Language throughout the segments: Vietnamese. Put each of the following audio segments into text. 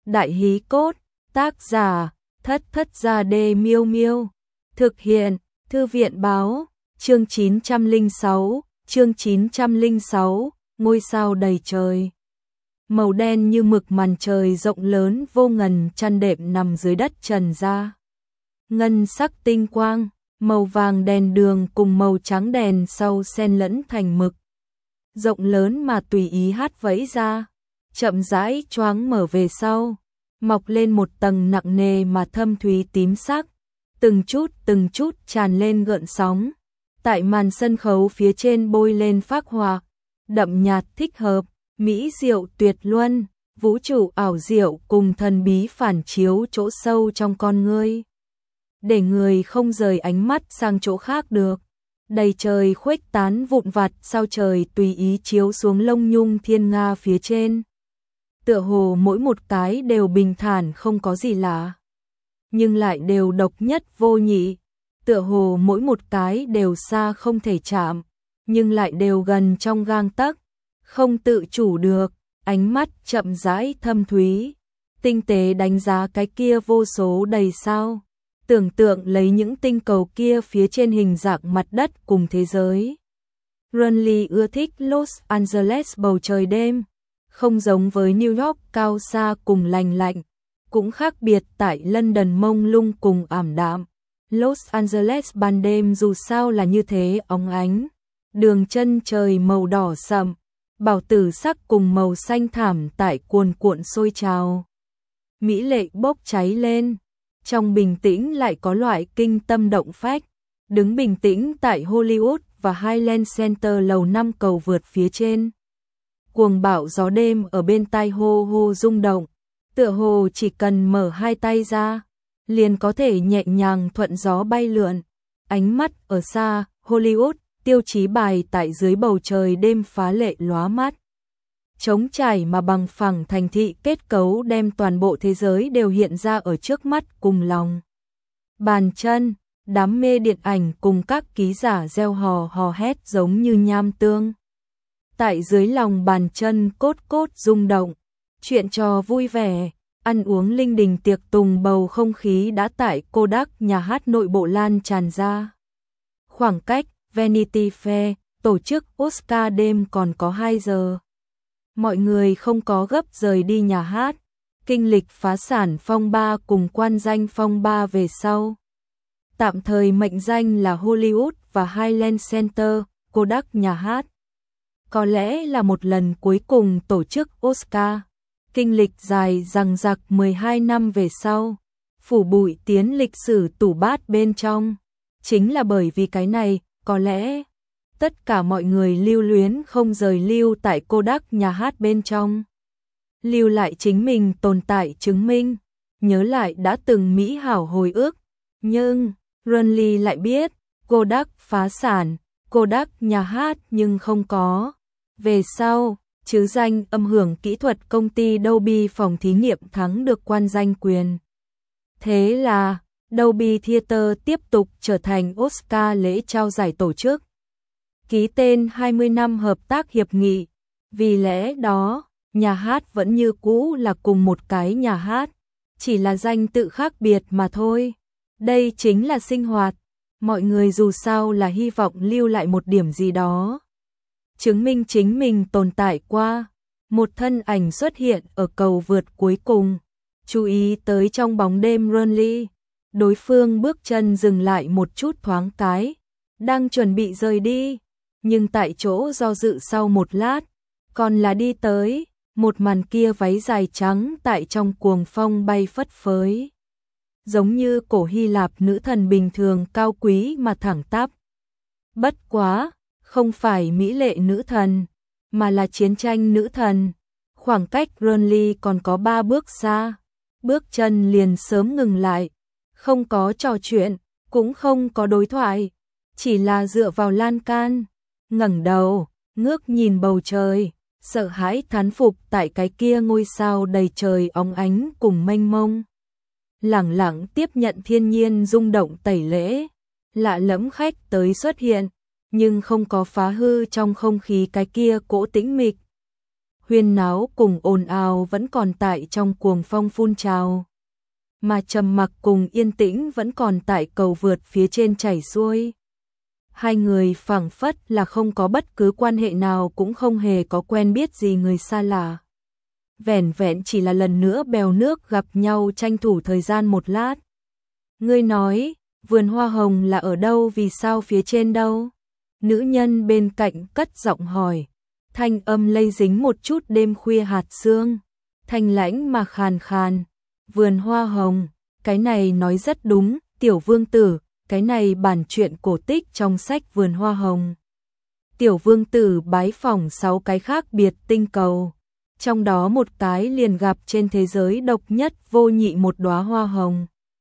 Đại hí cốt, tác giả, Thất Thất Gia Đê Miêu Miêu. Thực hiện, Thư viện báo, chương 906, chương 906, ngôi sao đầy trời. Màu đen như mực màn trời rộng lớn vô ngần chăn đệm nằm dưới đất trần ra. Ngân sắc tinh quang, màu vàng đèn đường cùng màu trắng đèn sau xen lẫn thành mực. Rộng lớn mà tùy ý hát vẫy ra, chậm rãi choáng mở về sau, mọc lên một tầng nặng nề mà thâm thúy tím sắc, từng chút tràn lên gợn sóng. Tại màn sân khấu phía trên bôi lên phác họa, đậm nhạt thích hợp, mỹ diệu tuyệt luân, vũ trụ ảo diệu cùng thần bí phản chiếu chỗ sâu trong con ngươi, để người không rời ánh mắt sang chỗ khác được. Đầy trời khuếch tán vụn vặt sao trời tùy ý chiếu xuống lông nhung thiên nga phía trên. Tựa hồ mỗi một cái đều bình thản không có gì lạ, nhưng lại đều độc nhất vô nhị. Tựa hồ mỗi một cái đều xa không thể chạm, nhưng lại đều gần trong gang tấc, không tự chủ được. Ánh mắt chậm rãi thâm thúy, tinh tế đánh giá cái kia vô số đầy sao. Tưởng tượng lấy những tinh cầu kia phía trên hình dạng mặt đất cùng thế giới. Runley ưa thích Los Angeles bầu trời đêm, không giống với New York cao xa cùng lành lạnh, cũng khác biệt tại London mông lung cùng ảm đạm. Los Angeles ban đêm dù sao là như thế óng ánh, đường chân trời màu đỏ sậm, bảo tử sắc cùng màu xanh thảm tại cuồn cuộn sôi trào. Mỹ lệ bốc cháy lên. Trong bình tĩnh lại có loại kinh tâm động phách, đứng bình tĩnh tại Hollywood và Highland Center lầu 5 cầu vượt phía trên. Cuồng bạo gió đêm ở bên tai hô hô rung động, tựa hồ chỉ cần mở hai tay ra, liền có thể nhẹ nhàng thuận gió bay lượn. Ánh mắt ở xa, Hollywood, tiêu chí bài tại dưới bầu trời đêm phá lệ lóa mắt. Trống trải mà bằng phẳng thành thị kết cấu đem toàn bộ thế giới đều hiện ra ở trước mắt cùng lòng. Bàn chân, đám mê điện ảnh cùng các ký giả reo hò hò hét giống như nham tương. Tại dưới lòng bàn chân cốt cốt rung động, chuyện trò vui vẻ, ăn uống linh đình tiệc tùng bầu không khí đã tại Kodak nhà hát nội bộ lan tràn ra. Khoảng cách Vanity Fair, tổ chức Oscar đêm còn có 2 giờ. Mọi người không có gấp rời đi nhà hát, kinh lịch phá sản phong ba cùng quan danh phong ba về sau. Tạm thời mệnh danh là Hollywood và Highland Center, Kodak nhà hát. Có lẽ là một lần cuối cùng tổ chức Oscar, kinh lịch dài dằng dặc 12 năm về sau, phủ bụi tiến lịch sử tủ bát bên trong. Chính là bởi vì cái này, có lẽ tất cả mọi người lưu luyến không rời lưu tại Kodak nhà hát bên trong. Lưu lại chính mình tồn tại chứng minh, nhớ lại đã từng mỹ hảo hồi ức. Nhưng, Runley lại biết, Kodak phá sản, Kodak nhà hát nhưng không có. Về sau, chứ danh âm hưởng kỹ thuật công ty Dolby phòng thí nghiệm thắng được quan danh quyền. Thế là, Dolby Theater tiếp tục trở thành Oscar lễ trao giải tổ chức. Ký tên 20 năm hợp tác hiệp nghị, vì lẽ đó, nhà hát vẫn như cũ là cùng một cái nhà hát, chỉ là danh tự khác biệt mà thôi. Đây chính là sinh hoạt, mọi người dù sao là hy vọng lưu lại một điểm gì đó. Chứng minh chính mình tồn tại qua, một thân ảnh xuất hiện ở cầu vượt cuối cùng, chú ý tới trong bóng đêm Runley, đối phương bước chân dừng lại một chút thoáng cái, đang chuẩn bị rời đi. Nhưng tại chỗ do dự sau một lát, còn là đi tới, một màn kia váy dài trắng tại trong cuồng phong bay phất phới. Giống như cổ Hy Lạp nữ thần bình thường cao quý mà thẳng tắp. Bất quá, không phải mỹ lệ nữ thần, mà là chiến tranh nữ thần. Khoảng cách Runley còn có 3 bước xa, bước chân liền sớm ngừng lại, không có trò chuyện, cũng không có đối thoại, chỉ là dựa vào lan can. Ngẩng đầu, ngước nhìn bầu trời, sợ hãi thán phục tại cái kia ngôi sao đầy trời óng ánh cùng mênh mông. Lẳng lặng tiếp nhận thiên nhiên rung động tẩy lễ, lạ lẫm khách tới xuất hiện, nhưng không có phá hư trong không khí cái kia cỗ tĩnh mịch. huyên náo cùng ồn ào vẫn còn tại trong cuồng phong phun trào, mà trầm mặc cùng yên tĩnh vẫn còn tại cầu vượt phía trên chảy xuôi. Hai người phảng phất là không có bất cứ quan hệ nào, cũng không hề có quen biết gì người xa lạ. Vẻn vẹn chỉ là lần nữa bèo nước gặp nhau tranh thủ thời gian một lát. Ngươi nói, vườn hoa hồng là ở đâu, vì sao phía trên đâu? Nữ nhân bên cạnh cất giọng hỏi, thanh âm lây dính một chút đêm khuya hạt sương, thanh lãnh mà khàn khàn. Vườn hoa hồng, cái này nói rất đúng, tiểu vương tử, cái này bản truyện cổ tích trong sách Vườn hoa hồng. Tiểu vương tử bái phỏng 6 cái khác biệt tinh cầu, trong đó một cái liền gặp trên thế giới độc nhất vô nhị một đóa hoa hồng.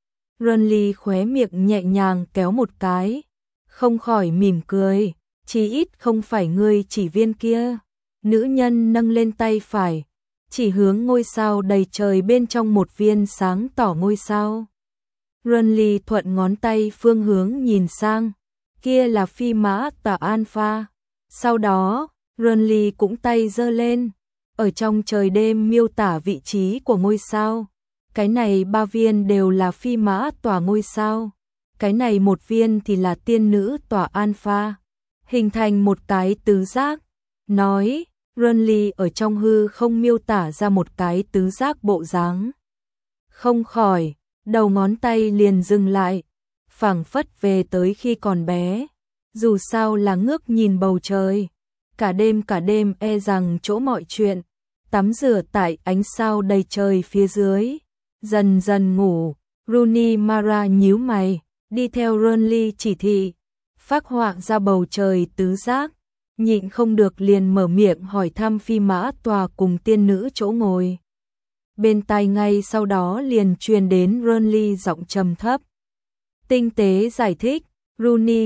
Renly khóe miệng nhẹ nhàng kéo một cái, không khỏi mỉm cười, chí ít không phải ngươi chỉ viên kia. Nữ nhân nâng lên tay phải, chỉ hướng ngôi sao đầy trời bên trong một viên sáng tỏ ngôi sao. Renly thuận ngón tay phương hướng nhìn sang, kia là phi mã tà Alpha. Sau đó, Renly cũng tay giơ lên, ở trong trời đêm miêu tả vị trí của ngôi sao. Cái này 3 viên đều là phi mã tỏa ngôi sao, cái này một viên thì là tiên nữ tỏa Alpha, hình thành một cái tứ giác. Nói, Renly ở trong hư không miêu tả ra một cái tứ giác bộ dáng. Không khỏi, đầu ngón tay liền dừng lại, phảng phất về tới khi còn bé. Dù sao là ngước nhìn bầu trời, cả đêm e rằng chỗ mọi chuyện, tắm rửa tại ánh sao đầy trời phía dưới. Dần dần ngủ, Rooney Mara nhíu mày, đi theo Renly chỉ thị, phác họa ra bầu trời tứ giác, nhịn không được liền mở miệng hỏi thăm phi mã tòa cùng tiên nữ chỗ ngồi. Bên tai ngay sau đó liền truyền đến Renly giọng trầm thấp, tinh tế giải thích. Rooney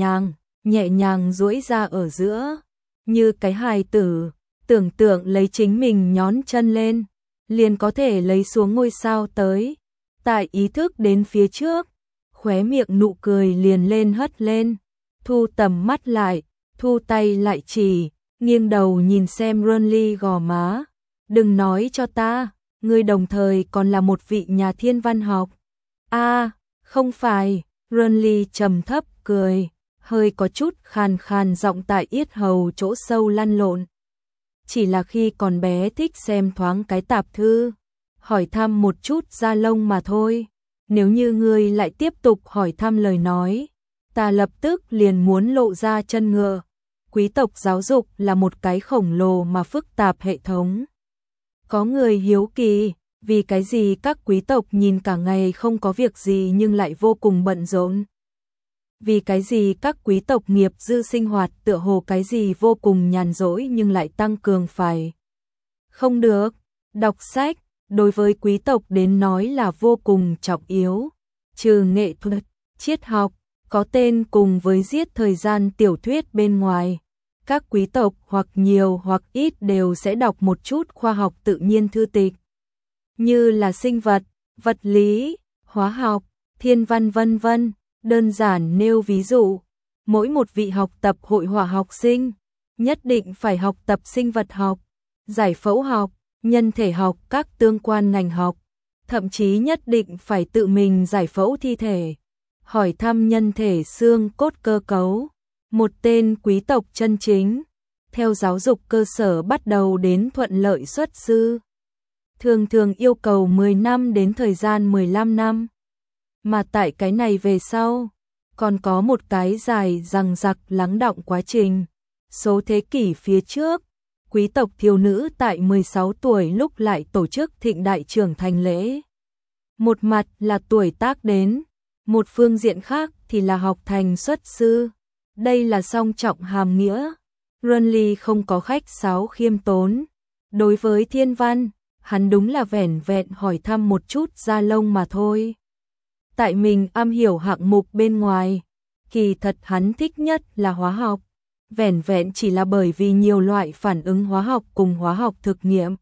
nhẹ nhàng duỗi ra ở giữa, như cái hài tử, tưởng tượng lấy chính mình nhón chân lên, liền có thể lấy xuống ngôi sao tới. Tại ý thức đến phía trước, khóe miệng nụ cười liền lên hất lên, thu tầm mắt lại, thu tay lại chỉ, nghiêng đầu nhìn xem Renly gò má. Đừng nói cho ta, ngươi đồng thời còn là một vị nhà thiên văn học. Không phải, Renly trầm thấp cười, hơi có chút khàn khàn giọng tại yết hầu chỗ sâu lăn lộn. Chỉ là khi còn bé thích xem thoáng cái tạp thư, hỏi thăm một chút da lông mà thôi. Nếu như ngươi lại tiếp tục hỏi thăm lời nói, ta lập tức liền muốn lộ ra chân ngựa. Quý tộc giáo dục là một cái khổng lồ mà phức tạp hệ thống. Có người hiếu kỳ, vì cái gì các quý tộc nhìn cả ngày không có việc gì nhưng lại vô cùng bận rộn? Vì cái gì các quý tộc nghiệp dư sinh hoạt tựa hồ cái gì vô cùng nhàn rỗi nhưng lại tăng cường phải? Không được, đọc sách, đối với quý tộc đến nói là vô cùng trọng yếu. Trừ nghệ thuật, triết học, có tên cùng với giết thời gian tiểu thuyết bên ngoài, các quý tộc hoặc nhiều hoặc ít đều sẽ đọc một chút khoa học tự nhiên thư tịch, như là sinh vật, vật lý, hóa học, thiên văn vân vân. Đơn giản nêu ví dụ, mỗi một vị học tập hội họa học sinh nhất định phải học tập sinh vật học, giải phẫu học, nhân thể học, các tương quan ngành học, thậm chí nhất định phải tự mình giải phẫu thi thể, hỏi thăm nhân thể xương cốt cơ cấu. Một tên quý tộc chân chính, theo giáo dục cơ sở bắt đầu đến thuận lợi xuất sư, thường yêu cầu 10 năm đến thời gian 15 năm. Mà tại cái này về sau, còn có một cái dài dằng dặc lắng đọng quá trình. Số thế kỷ phía trước, quý tộc thiếu nữ tại 16 tuổi lúc lại tổ chức thịnh đại trưởng thành lễ. Một mặt là tuổi tác đến, một phương diện khác thì là học thành xuất sư. Đây là song trọng hàm nghĩa. Renly không có khách sáo khiêm tốn. Đối với thiên văn, hắn đúng là vẻn vẹn hỏi thăm một chút da lông mà thôi. Tại mình am hiểu hạng mục bên ngoài, kỳ thật hắn thích nhất là hóa học, vẻn vẹn chỉ là bởi vì nhiều loại phản ứng hóa học cùng hóa học thực nghiệm,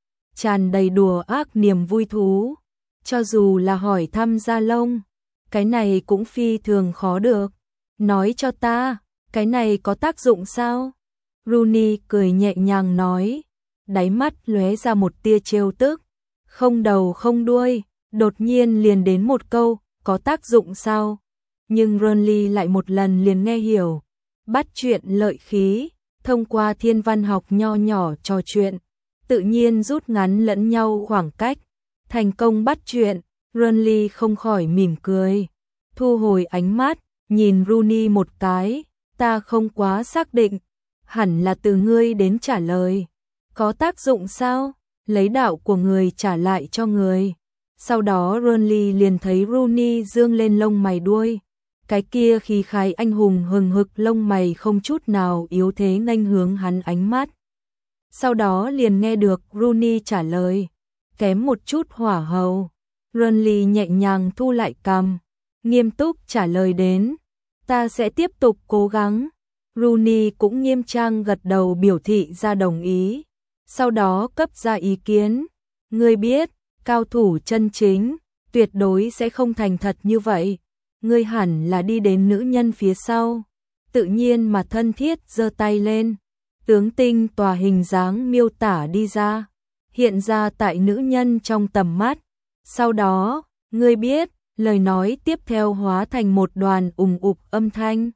tràn đầy đùa ác niềm vui thú. Cho dù là hỏi thăm da lông, cái này cũng phi thường khó được. Nói cho ta, cái này có tác dụng sao? Rooney cười nhẹ nhàng nói, đáy mắt lóe ra một tia trêu tức. Không đầu không đuôi, đột nhiên liền đến một câu, có tác dụng sao? Nhưng Ronly lại một lần liền nghe hiểu. Bắt chuyện lợi khí, thông qua thiên văn học nho nhỏ trò chuyện, tự nhiên rút ngắn lẫn nhau khoảng cách. Thành công bắt chuyện, Ronly không khỏi mỉm cười. Thu hồi ánh mắt, nhìn Rooney một cái, ta không quá xác định, hẳn là từ ngươi đến trả lời. Có tác dụng sao? Lấy đạo của người trả lại cho người. Sau đó Ronly liền thấy Rooney dương lên lông mày đuôi. Cái kia khí khái anh hùng hừng hực lông mày không chút nào yếu thế nghênh hướng hắn ánh mắt. Sau đó liền nghe được Rooney trả lời, kém một chút hỏa hầu. Ronly nhẹ nhàng thu lại cằm, nghiêm túc trả lời đến, ta sẽ tiếp tục cố gắng. Rooney cũng nghiêm trang gật đầu biểu thị ra đồng ý. Sau đó cấp ra ý kiến, ngươi biết, cao thủ chân chính, tuyệt đối sẽ không thành thật như vậy. Ngươi hẳn là đi đến nữ nhân phía sau. Tự nhiên mà thân thiết giơ tay lên. Tướng tinh tòa hình dáng miêu tả đi ra, hiện ra tại nữ nhân trong tầm mắt. Sau đó, ngươi biết, lời nói tiếp theo hóa thành một đoàn ùng ục âm thanh.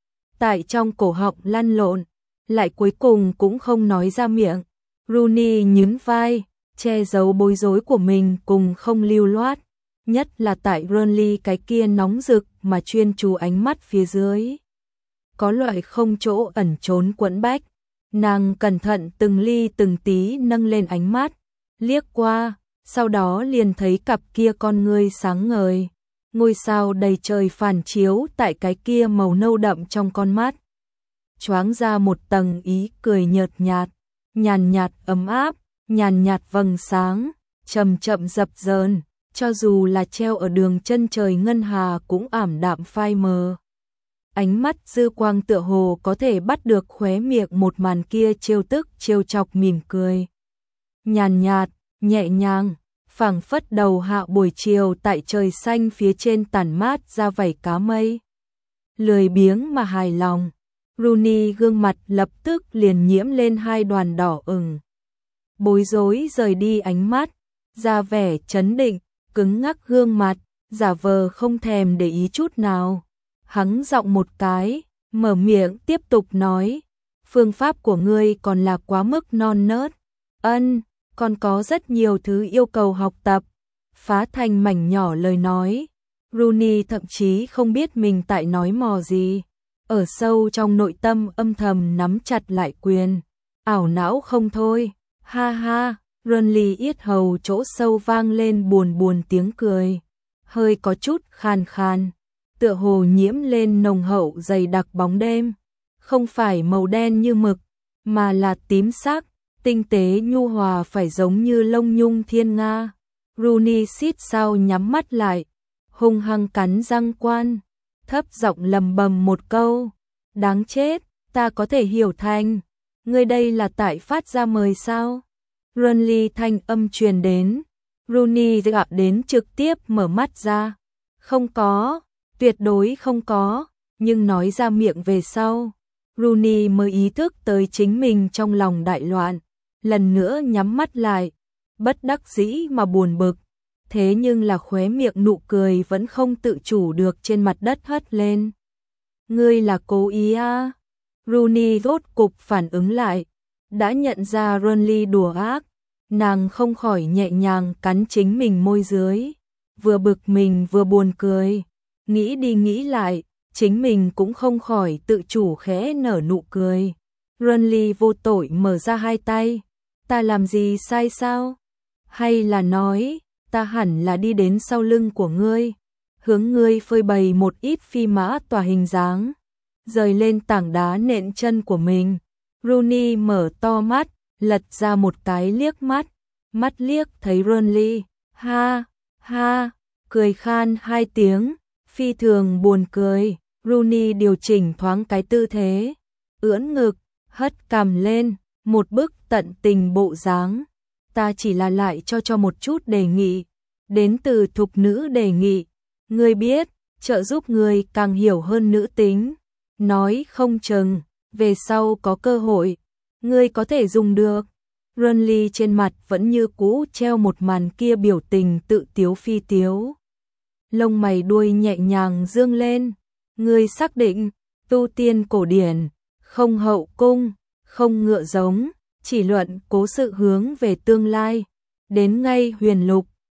Tại trong cổ họng lăn lộn, lại cuối cùng cũng không nói ra miệng. Rooney nhún vai, che giấu bối rối của mình cùng không lưu loát. Nhất là tại Ronly cái kia nóng rực mà chuyên chú ánh mắt phía dưới. Có loại không chỗ ẩn trốn quẫn bách. Nàng cẩn thận từng ly từng tí nâng lên ánh mắt, liếc qua, sau đó liền thấy cặp kia con ngươi sáng ngời. Ngôi sao đầy trời phản chiếu tại cái kia màu nâu đậm trong con mắt. Choáng ra một tầng ý cười nhợt nhạt, nhàn nhạt ấm áp, nhàn nhạt vầng sáng, chậm chậm dập dờn, cho dù là treo ở đường chân trời ngân hà cũng ảm đạm phai mờ. Ánh mắt dư quang tựa hồ có thể bắt được khóe miệng một màn kia trêu tức trêu chọc mỉm cười. Nhàn nhạt, nhẹ nhàng, phảng phất đầu hạ buổi chiều tại trời xanh phía trên tản mát ra vảy cá mây. Lười biếng mà hài lòng, Rooney gương mặt lập tức liền nhiễm lên hai đoàn đỏ ửng. Bối rối rời đi ánh mắt, ra vẻ trấn định, cứng ngắc gương mặt, giả vờ không thèm để ý chút nào. Hắng giọng một cái, mở miệng tiếp tục nói, phương pháp của ngươi còn là quá mức non nớt. Còn có rất nhiều thứ yêu cầu học tập. Phá thành mảnh nhỏ lời nói. Rooney thậm chí không biết mình tại nói mò gì. Ở sâu trong nội tâm âm thầm nắm chặt lại quyền. Ảo não không thôi. Ha ha, Ronly yết hầu chỗ sâu vang lên buồn buồn tiếng cười. Hơi có chút khan khan. Tựa hồ nhiễm lên nồng hậu dày đặc bóng đêm. Không phải màu đen như mực, mà là tím sắc. Tinh tế nhu hòa phải giống như lông nhung thiên nga. Rooney xít sao nhắm mắt lại, hung hăng cắn răng quan, thấp giọng lầm bầm một câu, đáng chết, ta có thể hiểu thành, ngươi đây là tại phát ra mời sao? Ronly thanh âm truyền đến, Rooney gặp đến trực tiếp mở mắt ra, không có, tuyệt đối không có, nhưng nói ra miệng về sau, Rooney mới ý thức tới chính mình trong lòng đại loạn. Lần nữa nhắm mắt lại, bất đắc dĩ mà buồn bực, thế nhưng là khóe miệng nụ cười vẫn không tự chủ được trên mặt đất hất lên. Ngươi là cố ý à? Rooney rốt cục phản ứng lại, đã nhận ra Ronly đùa ác, nàng không khỏi nhẹ nhàng cắn chính mình môi dưới, vừa bực mình vừa buồn cười, nghĩ đi nghĩ lại, chính mình cũng không khỏi tự chủ khẽ nở nụ cười. Ronly vô tội mở ra hai tay. Ta làm gì sai sao? Hay là nói, ta hẳn là đi đến sau lưng của ngươi, hướng ngươi phơi bày một ít phi mã tỏa hình dáng, rời lên tảng đá nện chân của mình. Rooney mở to mắt, lật ra một cái liếc mắt, mắt liếc thấy Ronly, ha, ha, cười khan hai tiếng, phi thường buồn cười. Rooney điều chỉnh thoáng cái tư thế, ưỡn ngực, hất cằm lên, một bức tận tình bộ dáng. Ta chỉ là lại cho một chút đề nghị, đến từ thục nữ đề nghị. Ngươi biết, trợ giúp ngươi càng hiểu hơn nữ tính. Nói không chừng, về sau có cơ hội, ngươi có thể dùng được. Renly trên mặt vẫn như cũ treo một màn kia biểu tình tự tiếu phi tiếu. Lông mày đuôi nhẹ nhàng dương lên, ngươi xác định, tu tiên cổ điển, không hậu cung, không ngựa giống, chỉ luận cố sự hướng về tương lai, đến ngay huyền lục,